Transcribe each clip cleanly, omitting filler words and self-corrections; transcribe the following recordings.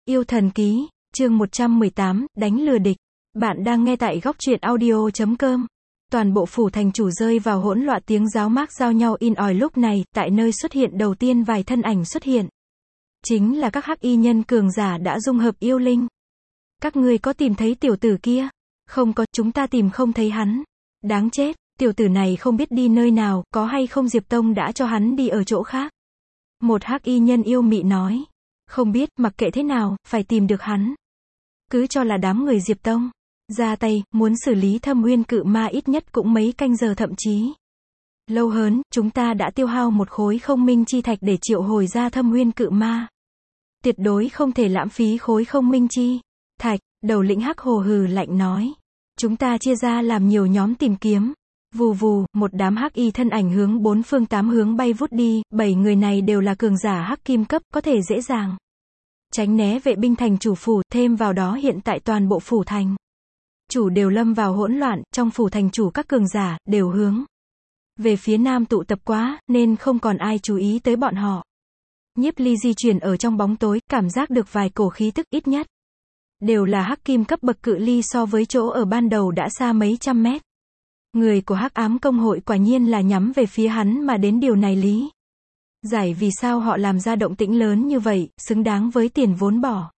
Yêu thần ký, chương 118, đánh lừa địch. Bạn đang nghe tại góc truyện audio.com. Toàn bộ phủ thành chủ rơi vào hỗn loạn, tiếng giáo mác giao nhau in ỏi. Lúc này, tại nơi xuất hiện đầu tiên vài thân ảnh xuất hiện. Chính là các hắc y nhân cường giả đã dung hợp yêu linh. Các ngươi có tìm thấy tiểu tử kia? Không có, chúng ta tìm không thấy hắn. Đáng chết, tiểu tử này không biết đi nơi nào, có hay không Diệp Tông đã cho hắn đi ở chỗ khác. Một hắc y nhân yêu mị nói. Không biết, mặc kệ thế nào, phải tìm được hắn. Cứ cho là đám người Diệp Tông ra tay, muốn xử lý Thâm Uyên Cự Ma ít nhất cũng mấy canh giờ, thậm chí lâu hơn. Chúng ta đã tiêu hao một khối không minh chi thạch để triệu hồi ra Thâm Uyên Cự Ma. Tuyệt đối không thể lãng phí khối không minh chi thạch. Đầu lĩnh hắc hồ hừ lạnh nói. Chúng ta chia ra làm nhiều nhóm tìm kiếm. Vù vù, một đám hắc y thân ảnh hướng bốn phương tám hướng bay vút đi. 7 người này đều là cường giả hắc kim cấp, có thể dễ dàng tránh né vệ binh thành chủ phủ. Thêm vào đó hiện tại toàn bộ phủ thành chủ đều lâm vào hỗn loạn. Trong phủ thành chủ các cường giả đều hướng về phía nam tụ tập quá, nên không còn ai chú ý tới bọn họ. Nhiếp Ly di chuyển ở trong bóng tối, cảm giác được vài cổ khí tức, ít nhất đều là hắc kim cấp bậc, cự ly so với chỗ ở ban đầu đã xa mấy trăm mét. Người của hắc ám công hội quả nhiên là nhắm về phía hắn mà đến. Điều này lý giải vì sao họ làm ra động tĩnh lớn như vậy, xứng đáng với tiền vốn bỏ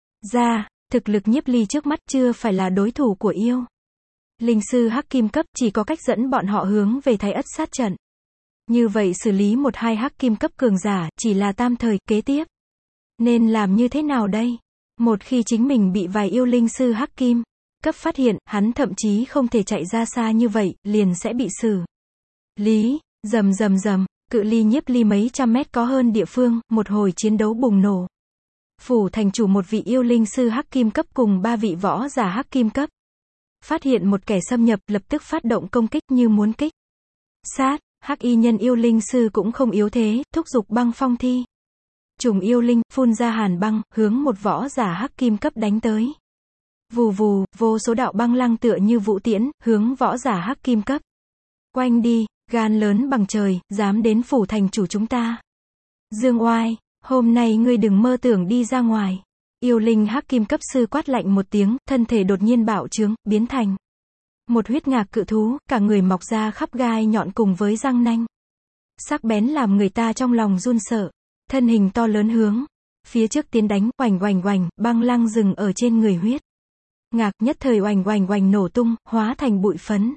ra. Thực lực Nhiếp Ly trước mắt chưa phải là đối thủ của yêu linh sư hắc kim cấp, chỉ có cách dẫn bọn họ hướng về Thái Ất sát trận. Như vậy xử lý một hai hắc kim cấp cường giả chỉ là tam thời. Kế tiếp nên làm như thế nào đây? Một khi chính mình bị vài yêu linh sư hắc kim cấp phát hiện, hắn thậm chí không thể chạy ra xa như vậy, liền sẽ bị xử lý. Rầm rầm rầm, cự ly Nhiếp Ly mấy trăm mét có hơn địa phương, một hồi chiến đấu bùng nổ. Phủ thành chủ một vị yêu linh sư hắc kim cấp cùng 3 vị võ giả hắc kim cấp phát hiện một kẻ xâm nhập, lập tức phát động công kích như muốn kích sát. Hắc y nhân yêu linh sư cũng không yếu thế, thúc giục băng phong thi trùng yêu linh, phun ra hàn băng, hướng một võ giả hắc kim cấp đánh tới. Vù vù, vô số đạo băng lăng tựa như vũ tiễn, hướng võ giả hắc kim cấp quanh đi. Gan lớn bằng trời, dám đến phủ thành chủ chúng ta. Dương Oai, hôm nay ngươi đừng mơ tưởng đi ra ngoài. Yêu linh hắc kim cấp sư quát lạnh một tiếng, thân thể đột nhiên bạo trướng, biến thành một huyết ngạc cự thú, cả người mọc ra khắp gai nhọn cùng với răng nanh sắc bén làm người ta trong lòng run sợ. Thân hình to lớn hướng phía trước tiến đánh, oành oành oành, băng lăng dừng ở trên người huyết ngạc, nhất thời oành oành oành nổ tung, hóa thành bụi phấn.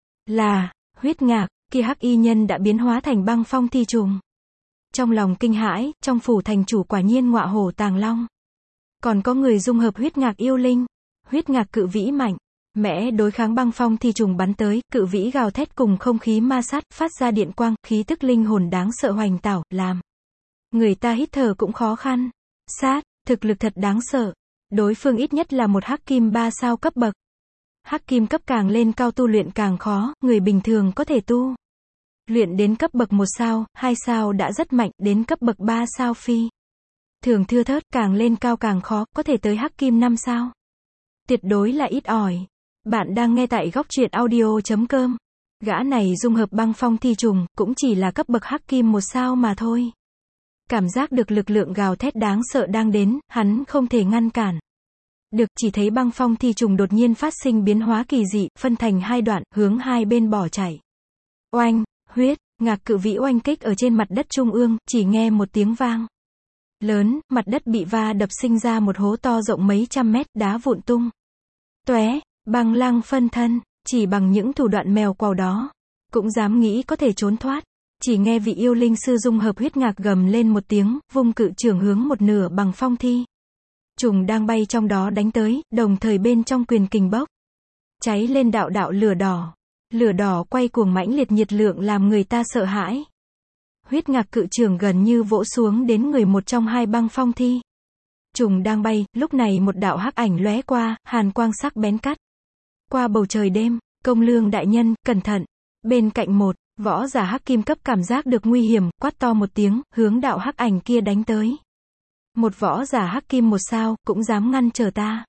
Là huyết ngạc, kia hắc y nhân đã biến hóa thành băng phong thi trùng. Trong lòng kinh hãi, trong phủ thành chủ quả nhiên ngọa hổ tàng long. Còn có người dung hợp huyết ngạc yêu linh. Huyết ngạc cự vĩ mạnh mẽ đối kháng băng phong thi trùng bắn tới, cự vĩ gào thét cùng không khí ma sát, phát ra điện quang, khí tức linh hồn đáng sợ hoành tảo, làm người ta hít thở cũng khó khăn. Sát, thực lực thật đáng sợ. Đối phương ít nhất là một hắc kim 3 sao cấp bậc. Hắc kim cấp càng lên cao tu luyện càng khó, người bình thường có thể tu luyện đến cấp bậc 1 sao, 2 sao đã rất mạnh, đến cấp bậc 3 sao phi thường thưa thớt, càng lên cao càng khó, có thể tới hắc kim 5 sao. Tuyệt đối là ít ỏi. Bạn đang nghe tại góc truyện audio.com. Gã này dung hợp băng phong thi trùng, cũng chỉ là cấp bậc hắc kim 1 sao mà thôi. Cảm giác được lực lượng gào thét đáng sợ đang đến, hắn không thể ngăn cản được, chỉ thấy băng phong thi trùng đột nhiên phát sinh biến hóa kỳ dị, phân thành hai đoạn, hướng hai bên bỏ chạy. Oanh, huyết ngạc cự vĩ oanh kích ở trên mặt đất trung ương, chỉ nghe một tiếng vang lớn, mặt đất bị va đập sinh ra một hố to rộng mấy trăm mét, đá vụn tung tóe. Băng lăng phân thân, chỉ bằng những thủ đoạn mèo quào đó cũng dám nghĩ có thể trốn thoát. Chỉ nghe vị yêu linh sư dung hợp huyết ngạc gầm lên một tiếng, vung cự chưởng hướng một nửa bằng phong thi trùng đang bay trong đó đánh tới, đồng thời bên trong quyền kình bốc cháy lên đạo đạo lửa đỏ. Lửa đỏ quay cuồng mãnh liệt, nhiệt lượng làm người ta sợ hãi. Huyết ngạc cự chưởng gần như vỗ xuống đến người một trong hai băng phong thi trùng đang bay. Lúc này một đạo hắc ảnh lóe qua, hàn quang sắc bén cắt qua bầu trời đêm. Công lương đại nhân, cẩn thận. Bên cạnh một võ giả hắc kim cấp cảm giác được nguy hiểm, quát to một tiếng, hướng đạo hắc ảnh kia đánh tới. Một võ giả hắc kim 1 sao, cũng dám ngăn trở ta.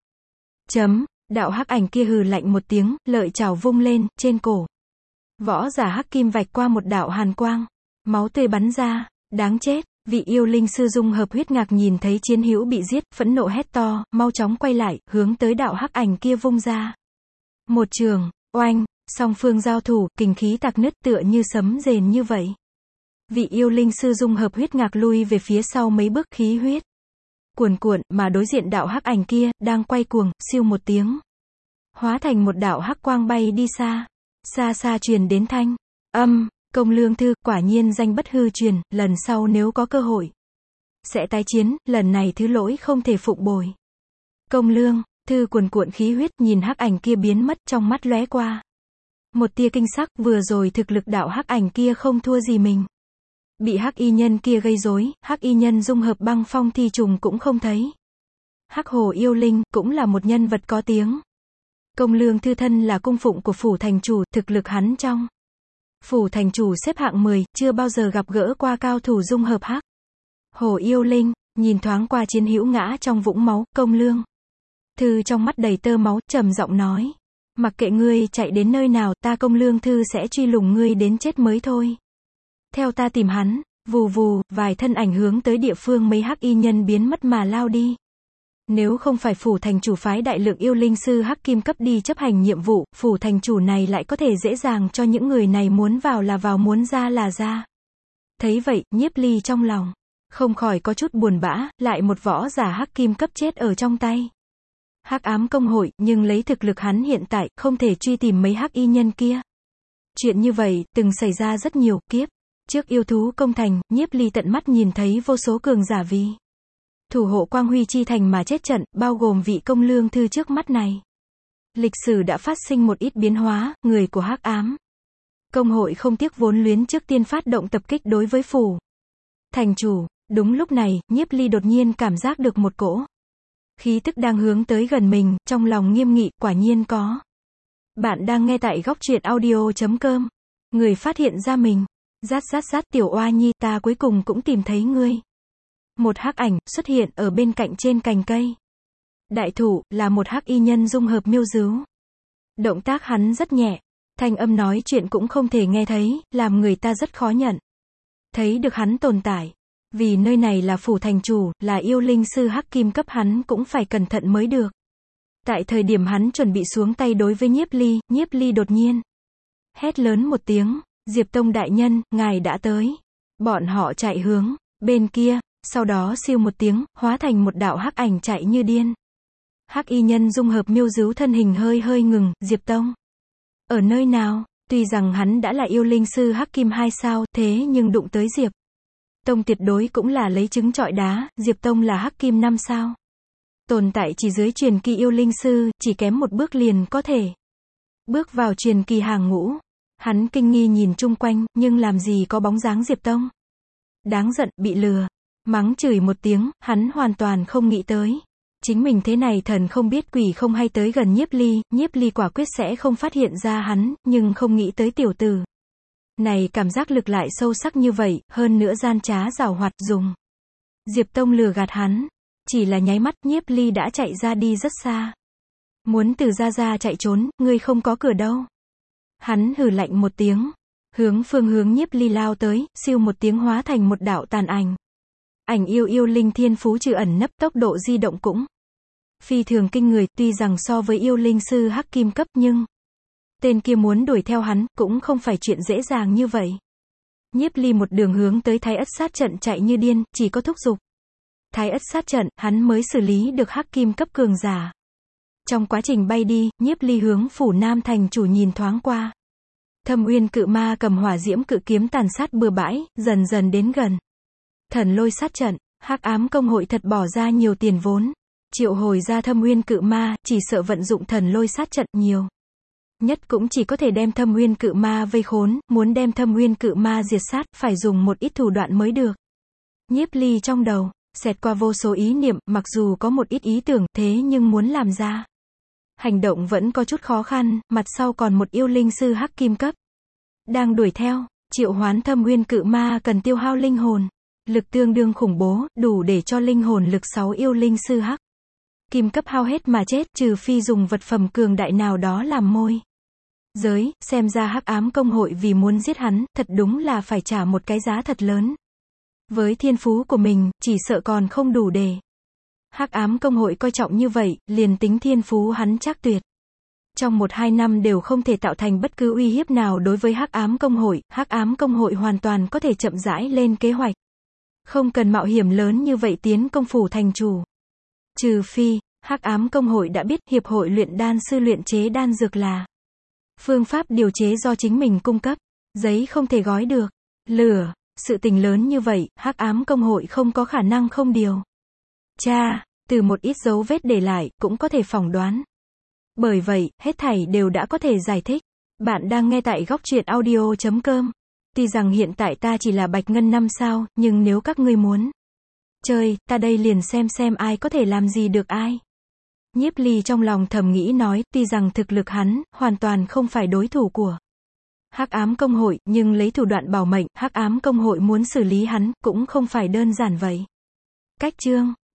Đạo hắc ảnh kia hừ lạnh một tiếng, lợi chảo vung lên, trên cổ võ giả hắc kim vạch qua một đạo hàn quang, máu tươi bắn ra. Đáng chết, Vị yêu linh sư dung hợp huyết ngạc nhìn thấy chiến hữu bị giết, phẫn nộ hét to, mau chóng quay lại, hướng tới đạo hắc ảnh kia vung ra. Một trường, oanh, song phương giao thủ, kình khí tạc nứt tựa như sấm rền như vậy. Vị yêu linh sư dung hợp huyết ngạc lui về phía sau mấy bước, khí huyết cuồn cuộn, mà đối diện đạo hắc ảnh kia, đang quay cuồng, siêu một tiếng. Hóa thành một đạo hắc quang bay đi xa. Xa xa truyền đến thanh âm, Công Lương Thư, quả nhiên danh bất hư truyền, lần sau nếu có cơ hội sẽ tái chiến, lần này thứ lỗi không thể phụng bồi. Công Lương Thư cuồn cuộn khí huyết, nhìn hắc ảnh kia biến mất, trong mắt lóe qua một tia kinh sắc, vừa rồi thực lực đạo hắc ảnh kia không thua gì mình. Bị hắc y nhân kia gây rối, hắc y nhân dung hợp băng phong thi trùng cũng không thấy. Hắc hồ yêu linh, cũng là một nhân vật có tiếng. Công Lương Thư thân là cung phụng của phủ thành chủ, thực lực hắn trong phủ thành chủ xếp hạng 10, chưa bao giờ gặp gỡ qua cao thủ dung hợp hắc hồ yêu linh. Nhìn thoáng qua chiến hữu ngã trong vũng máu, Công Lương Thư trong mắt đầy tơ máu, trầm giọng nói. Mặc kệ ngươi chạy đến nơi nào, ta Công Lương Thư sẽ truy lùng ngươi đến chết mới thôi. Theo ta tìm hắn. Vù vù, vài thân ảnh hướng tới địa phương mấy hắc y nhân biến mất mà lao đi. Nếu không phải phủ thành chủ phái đại lượng yêu linh sư hắc kim cấp đi chấp hành nhiệm vụ, phủ thành chủ này lại có thể dễ dàng cho những người này muốn vào là vào, muốn ra là ra. Thấy vậy, Nhiếp Ly trong lòng không khỏi có chút buồn bã, lại một võ giả hắc kim cấp chết ở trong tay Hắc Ám Công Hội, nhưng lấy thực lực hắn hiện tại, không thể truy tìm mấy hắc y nhân kia. Chuyện như vậy, từng xảy ra rất nhiều kiếp. Trước yêu thú công thành, Nhiếp Ly tận mắt nhìn thấy vô số cường giả vì thủ hộ Quang Huy chi thành mà chết trận, bao gồm vị Công Lương Thư trước mắt này. Lịch sử đã phát sinh một ít biến hóa, người của Hắc Ám Công Hội không tiếc vốn liếng trước tiên phát động tập kích đối với phủ thành chủ. Đúng lúc này, Nhiếp Ly đột nhiên cảm giác được một cỗ khí tức đang hướng tới gần mình, trong lòng nghiêm nghị, quả nhiên có. Bạn đang nghe tại góc truyện audio.com. Người phát hiện ra mình. Rát rát rát, tiểu oa nhi, ta cuối cùng cũng tìm thấy ngươi. Một hắc ảnh xuất hiện ở bên cạnh trên cành cây. Đại thủ là một hắc y nhân dung hợp miêu dứu. Động tác hắn rất nhẹ, thanh âm nói chuyện cũng không thể nghe thấy, làm người ta rất khó nhận thấy được hắn tồn tại. Vì nơi này là phủ thành chủ, là yêu linh sư hắc kim cấp, hắn cũng phải cẩn thận mới được. Tại thời điểm hắn chuẩn bị xuống tay đối với Nhiếp Ly đột nhiên hét lớn một tiếng, Diệp Tông đại nhân, ngài đã tới. Bọn họ chạy hướng bên kia, sau đó siêu một tiếng, hóa thành một đạo hắc ảnh chạy như điên. Hắc y nhân dung hợp miêu dứu thân hình hơi ngừng, Diệp Tông ở nơi nào? Tuy rằng hắn đã là yêu linh sư hắc kim 2 sao, thế nhưng đụng tới Diệp Tông tuyệt đối cũng là lấy trứng trọi đá, Diệp Tông là hắc kim 5 sao. Tồn tại chỉ dưới truyền kỳ yêu linh sư, chỉ kém một bước liền có thể bước vào truyền kỳ hàng ngũ. Hắn kinh nghi nhìn chung quanh, nhưng làm gì có bóng dáng Diệp Tông. Đáng giận, bị lừa. Mắng chửi một tiếng, hắn hoàn toàn không nghĩ tới. Chính mình thế này thần không biết quỷ không hay tới gần Nhiếp Ly quả quyết sẽ không phát hiện ra hắn, nhưng không nghĩ tới tiểu tử này cảm giác lực lại sâu sắc như vậy, hơn nữa gian trá giảo hoạt, dùng Diệp Tông lừa gạt hắn. Chỉ là nháy mắt, Nhiếp Ly đã chạy ra đi rất xa. Muốn từ ra chạy trốn, ngươi không có cửa đâu. Hắn hừ lạnh một tiếng, hướng phương hướng Nhiếp Ly lao tới, siêu một tiếng hóa thành một đạo tàn ảnh. Ảnh yêu linh thiên phú trừ ẩn nấp, tốc độ di động cũng phi thường kinh người, tuy rằng so với yêu linh sư hắc kim cấp nhưng tên kia muốn đuổi theo hắn, cũng không phải chuyện dễ dàng như vậy. Nhiếp Ly một đường hướng tới Thái Ất sát trận chạy như điên, chỉ có thúc giục Thái Ất sát trận, hắn mới xử lý được hắc kim cấp cường giả. Trong quá trình bay đi, Nhiếp Ly hướng phủ Nam thành chủ nhìn thoáng qua. Thâm Uyên cự ma cầm hỏa diễm cự kiếm tàn sát bừa bãi, dần dần đến gần. Thần lôi sát trận, Hắc Ám Công Hội thật bỏ ra nhiều tiền vốn. Triệu hồi ra Thâm Uyên cự ma, chỉ sợ vận dụng thần lôi sát trận nhiều nhất cũng chỉ có thể đem Thâm Uyên cự ma vây khốn, muốn đem Thâm Uyên cự ma diệt sát, phải dùng một ít thủ đoạn mới được. Nhiếp Ly trong đầu xẹt qua vô số ý niệm, mặc dù có một ít ý tưởng, thế nhưng muốn làm ra hành động vẫn có chút khó khăn. Mặt sau còn một yêu linh sư hắc kim cấp đang đuổi theo. Triệu hoán Thâm Uyên cự ma cần tiêu hao linh hồn lực tương đương khủng bố, đủ để cho linh hồn lực 6 yêu linh sư hắc kim cấp hao hết mà chết, trừ phi dùng vật phẩm cường đại nào đó làm môi giới. Xem ra Hắc Ám Công Hội vì muốn giết hắn, thật đúng là phải trả một cái giá thật lớn. Với thiên phú của mình, chỉ sợ còn không đủ để. Hắc ám công hội coi trọng như vậy, liền tính thiên phú hắn chắc tuyệt. Trong 1-2 năm đều không thể tạo thành bất cứ uy hiếp nào đối với Hắc ám công hội hoàn toàn có thể chậm rãi lên kế hoạch. Không cần mạo hiểm lớn như vậy tiến công phủ thành chủ. Trừ phi, Hắc ám công hội đã biết hiệp hội luyện đan sư luyện chế đan dược là phương pháp điều chế do chính mình cung cấp. Giấy không thể gói được. Lửa, sự tình lớn như vậy, Hắc ám công hội không có khả năng không điều từ một ít dấu vết để lại, cũng có thể phỏng đoán. Bởi vậy, hết thảy đều đã có thể giải thích. Bạn đang nghe tại góc truyện audio.com. Tuy rằng hiện tại ta chỉ là Bạch Ngân 5 sao, nhưng nếu các ngươi muốn chơi, ta đây liền xem ai có thể làm gì được ai. Nhiếp Ly trong lòng thầm nghĩ nói, tuy rằng thực lực hắn, hoàn toàn không phải đối thủ của Hắc ám công hội, nhưng lấy thủ đoạn bảo mệnh, Hắc ám công hội muốn xử lý hắn, cũng không phải đơn giản vậy. Cách chương